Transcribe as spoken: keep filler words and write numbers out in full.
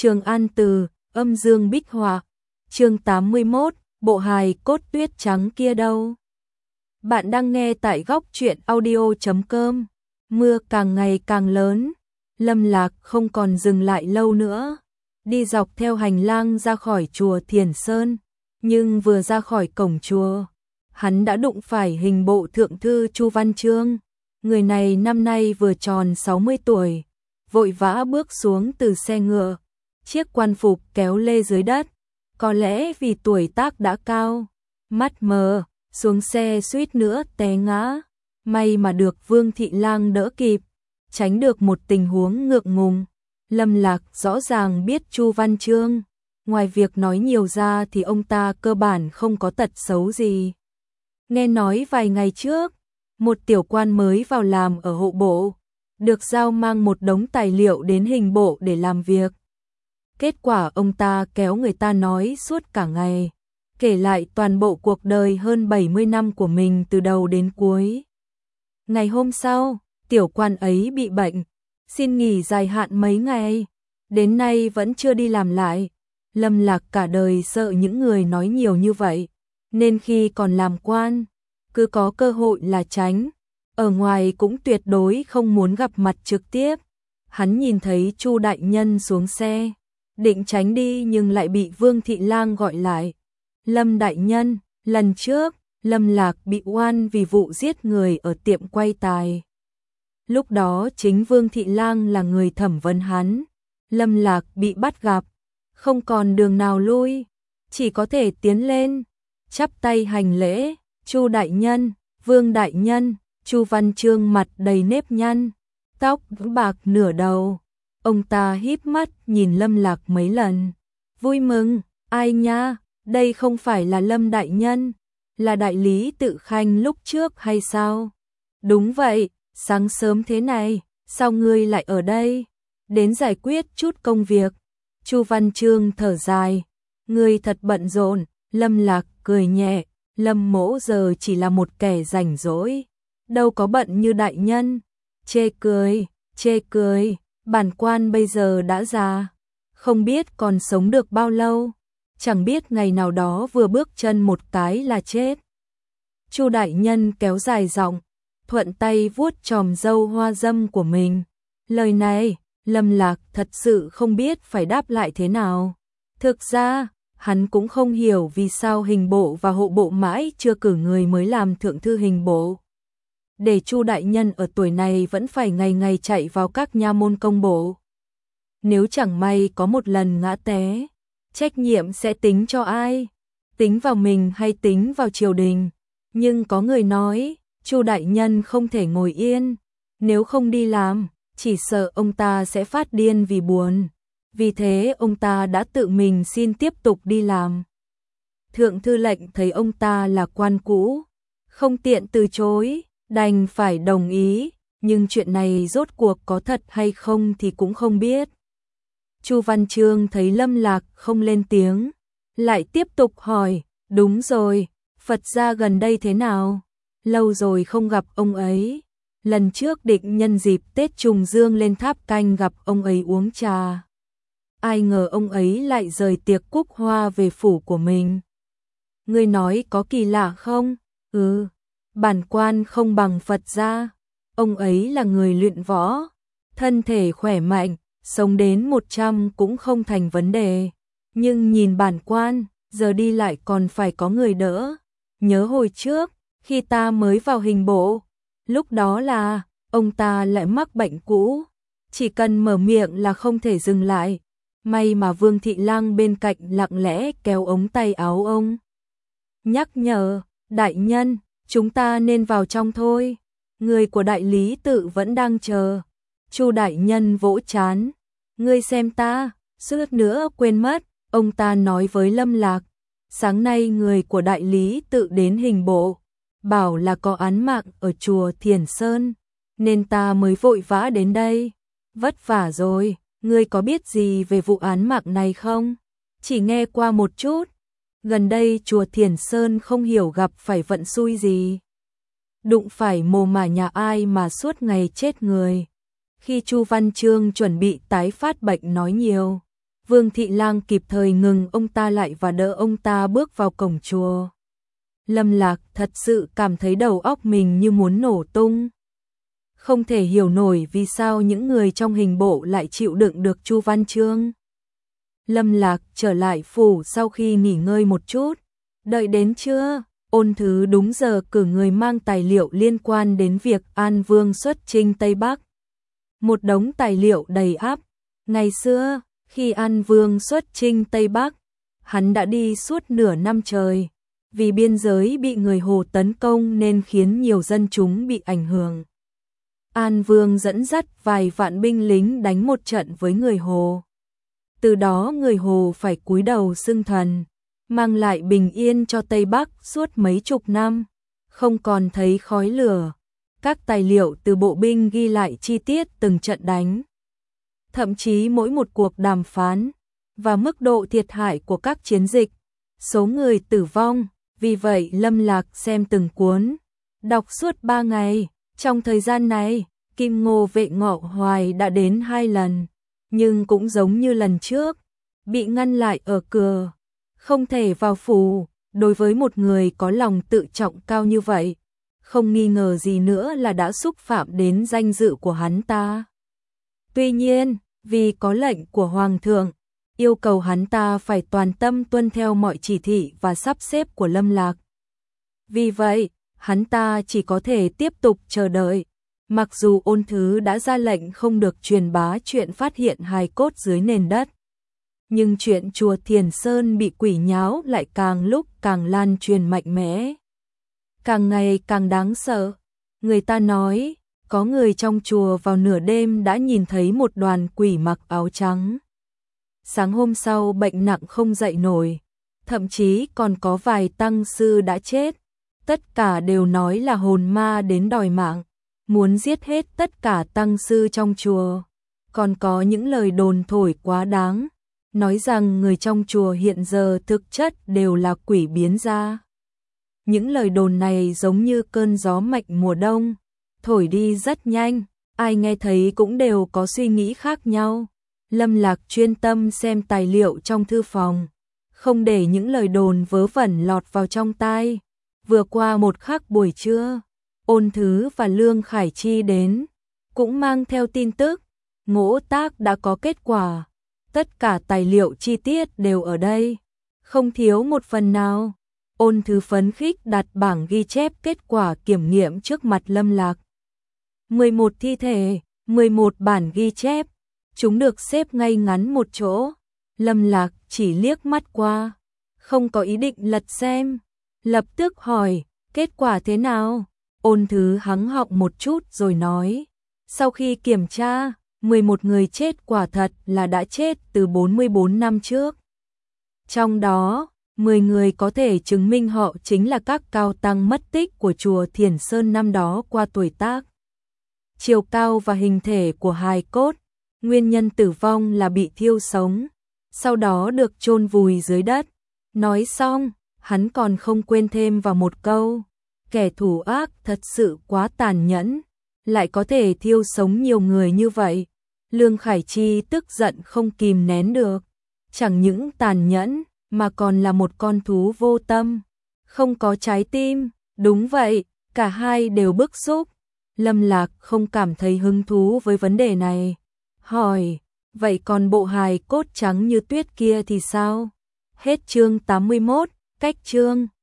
Trường An Từ, âm dương bích họa. Chương tám mươi mốt, bộ hài cốt tuyết trắng kia đâu? Bạn đang nghe tại góc truyện audio chấm com. Mưa càng ngày càng lớn, Lâm Lạc không còn dừng lại lâu nữa, đi dọc theo hành lang ra khỏi chùa Thiền Sơn, nhưng vừa ra khỏi cổng chùa, hắn đã đụng phải hình bộ thượng thư Chu Văn Chương. Người này năm nay vừa tròn sáu mươi tuổi, vội vã bước xuống từ xe ngựa, chiếc quan phục kéo lê dưới đất, có lẽ vì tuổi tác đã cao, mắt mờ, xuống xe suýt nữa té ngã, may mà được Vương Thị Lang đỡ kịp, tránh được một tình huống ngượng ngùng. Lâm Lạc rõ ràng biết Chu Văn Chương, ngoài việc nói nhiều ra thì ông ta cơ bản không có tật xấu gì. Nghe nói vài ngày trước, một tiểu quan mới vào làm ở hộ bộ, được giao mang một đống tài liệu đến hình bộ để làm việc. Kết quả ông ta kéo người ta nói suốt cả ngày, kể lại toàn bộ cuộc đời hơn bảy mươi năm của mình từ đầu đến cuối. Ngày hôm sau, tiểu quan ấy bị bệnh, xin nghỉ dài hạn mấy ngày, đến nay vẫn chưa đi làm lại. Lâm Lạc cả đời sợ những người nói nhiều như vậy, nên khi còn làm quan, cứ có cơ hội là tránh, ở ngoài cũng tuyệt đối không muốn gặp mặt trực tiếp. Hắn nhìn thấy Chu đại nhân xuống xe, định tránh đi nhưng lại bị Vương Thị Lang gọi lại. Lâm đại nhân, lần trước, Lâm Lạc bị oan vì vụ giết người ở tiệm quay tài. Lúc đó chính Vương Thị Lang là người thẩm vấn hắn. Lâm Lạc bị bắt gặp, không còn đường nào lui, chỉ có thể tiến lên, chắp tay hành lễ. Chu đại nhân, Vương đại nhân. Chu Văn Chương mặt đầy nếp nhăn, tóc bạc nửa đầu. Ông ta híp mắt nhìn Lâm Lạc mấy lần. Vui mừng, ai nha, đây không phải là Lâm đại nhân, là đại lý Tự Khanh lúc trước hay sao? Đúng vậy, sáng sớm thế này, sao ngươi lại ở đây? Đến giải quyết chút công việc. Chu Văn Chương thở dài, ngươi thật bận rộn. Lâm Lạc cười nhẹ, Lâm mỗ giờ chỉ là một kẻ rảnh rỗi, đâu có bận như đại nhân. Chê cười, chê cười, bản quan bây giờ đã già, không biết còn sống được bao lâu, chẳng biết ngày nào đó vừa bước chân một cái là chết. Chu đại nhân kéo dài giọng, thuận tay vuốt chòm râu hoa dâm của mình. Lời này, Lâm Lạc thật sự không biết phải đáp lại thế nào. Thực ra, hắn cũng không hiểu vì sao hình bộ và hộ bộ mãi chưa cử người mới làm thượng thư hình bộ. Để Chu đại nhân ở tuổi này vẫn phải ngày ngày chạy vào các nha môn công bộ. Nếu chẳng may có một lần ngã té, trách nhiệm sẽ tính cho ai? Tính vào mình hay tính vào triều đình? Nhưng có người nói, Chu đại nhân không thể ngồi yên, nếu không đi làm, chỉ sợ ông ta sẽ phát điên vì buồn. Vì thế ông ta đã tự mình xin tiếp tục đi làm. Thượng thư lệnh thấy ông ta là quan cũ, không tiện từ chối, đành phải đồng ý, nhưng chuyện này rốt cuộc có thật hay không thì cũng không biết. Chu Văn Chương thấy Lâm Lạc không lên tiếng, lại tiếp tục hỏi, đúng rồi, Phật gia gần đây thế nào? Lâu rồi không gặp ông ấy. Lần trước định nhân dịp Tết Trùng Dương lên Tháp Canh gặp ông ấy uống trà. Ai ngờ ông ấy lại rời tiệc cúc hoa về phủ của mình. Ngươi nói có kỳ lạ không? Ừ, bản quan không bằng Phật gia. Ông ấy là người luyện võ, thân thể khỏe mạnh, sống đến một trăm cũng không thành vấn đề. Nhưng nhìn bản quan, giờ đi lại còn phải có người đỡ. Nhớ hồi trước, khi ta mới vào hình bộ, lúc đó là, ông ta lại mắc bệnh cũ, chỉ cần mở miệng là không thể dừng lại. May mà Vương Thị Lang bên cạnh lặng lẽ kéo ống tay áo ông. Nhắc nhở, đại nhân, chúng ta nên vào trong thôi. Người của đại lý Tự vẫn đang chờ. Chu đại nhân vỗ chán. Ngươi xem ta, suýt nữa quên mất, ông ta nói với Lâm Lạc. Sáng nay người của đại lý Tự đến hình bộ, bảo là có án mạng ở chùa Thiền Sơn, nên ta mới vội vã đến đây. Vất vả rồi. Ngươi có biết gì về vụ án mạng này không? Chỉ nghe qua một chút. Gần đây chùa Thiền Sơn không hiểu gặp phải vận xui gì. Đụng phải mồ mả nhà ai mà suốt ngày chết người. Khi Chu Văn Chương chuẩn bị tái phát bệnh nói nhiều, Vương Thị Lang kịp thời ngừng ông ta lại và đỡ ông ta bước vào cổng chùa. Lâm Lạc thật sự cảm thấy đầu óc mình như muốn nổ tung. Không thể hiểu nổi vì sao những người trong hình bộ lại chịu đựng được Chu Văn Chương. Lâm Lạc trở lại phủ sau khi nghỉ ngơi một chút. Đợi đến trưa, Ôn Thứ đúng giờ cử người mang tài liệu liên quan đến việc An Vương xuất chinh Tây Bắc. Một đống tài liệu đầy ắp. Ngày xưa, khi An Vương xuất chinh Tây Bắc, hắn đã đi suốt nửa năm trời. Vì biên giới bị người Hồ tấn công nên khiến nhiều dân chúng bị ảnh hưởng. An Vương dẫn dắt vài vạn binh lính đánh một trận với người Hồ. Từ đó người Hồ phải cúi đầu xưng thần, mang lại bình yên cho Tây Bắc suốt mấy chục năm, không còn thấy khói lửa. Các tài liệu từ bộ binh ghi lại chi tiết từng trận đánh, thậm chí mỗi một cuộc đàm phán, và mức độ thiệt hại của các chiến dịch, số người tử vong. Vì vậy Lâm Lạc xem từng cuốn, đọc suốt ba ngày. Trong thời gian này, Kim Ngô vệ Ngọ Hoài đã đến hai lần, nhưng cũng giống như lần trước, bị ngăn lại ở cửa, không thể vào phủ. Đối với một người có lòng tự trọng cao như vậy, không nghi ngờ gì nữa là đã xúc phạm đến danh dự của hắn ta. Tuy nhiên, vì có lệnh của Hoàng thượng, yêu cầu hắn ta phải toàn tâm tuân theo mọi chỉ thị và sắp xếp của Lâm Lạc. Vì vậy, hắn ta chỉ có thể tiếp tục chờ đợi. Mặc dù Ôn Thứ đã ra lệnh không được truyền bá chuyện phát hiện hài cốt dưới nền đất, nhưng chuyện chùa Thiền Sơn bị quỷ nháo lại càng lúc càng lan truyền mạnh mẽ, càng ngày càng đáng sợ. Người ta nói, có người trong chùa vào nửa đêm đã nhìn thấy một đoàn quỷ mặc áo trắng. Sáng hôm sau bệnh nặng không dậy nổi, thậm chí còn có vài tăng sư đã chết. Tất cả đều nói là hồn ma đến đòi mạng, muốn giết hết tất cả tăng sư trong chùa. Còn có những lời đồn thổi quá đáng, nói rằng người trong chùa hiện giờ thực chất đều là quỷ biến ra. Những lời đồn này giống như cơn gió mạnh mùa đông, thổi đi rất nhanh, ai nghe thấy cũng đều có suy nghĩ khác nhau. Lâm Lạc chuyên tâm xem tài liệu trong thư phòng, không để những lời đồn vớ vẩn lọt vào trong tai. Vừa qua một khắc buổi trưa, Ôn Thứ và Lương Khải Chi đến, cũng mang theo tin tức, ngỗ tác đã có kết quả. Tất cả tài liệu chi tiết đều ở đây, không thiếu một phần nào. Ôn Thứ phấn khích đặt bảng ghi chép kết quả kiểm nghiệm trước mặt Lâm Lạc. mười một thi thể, mười một bản ghi chép, chúng được xếp ngay ngắn một chỗ. Lâm Lạc chỉ liếc mắt qua, không có ý định lật xem, lập tức hỏi, kết quả thế nào? Ôn Thứ hắng họng một chút rồi nói, sau khi kiểm tra, mười một người chết quả thật là đã chết từ bốn mươi bốn năm trước. Trong đó, mười người có thể chứng minh họ chính là các cao tăng mất tích của chùa Thiền Sơn năm đó qua tuổi tác, chiều cao và hình thể của hài cốt. Nguyên nhân tử vong là bị thiêu sống, sau đó được chôn vùi dưới đất. Nói xong, hắn còn không quên thêm vào một câu, kẻ thủ ác thật sự quá tàn nhẫn, lại có thể thiêu sống nhiều người như vậy. Lương Khải Chi tức giận không kìm nén được, chẳng những tàn nhẫn mà còn là một con thú vô tâm, không có trái tim. Đúng vậy, cả hai đều bức xúc. Lâm Lạc không cảm thấy hứng thú với vấn đề này, hỏi, vậy còn bộ hài cốt trắng như tuyết kia thì sao? Hết chương tám mươi mốt, cách chương.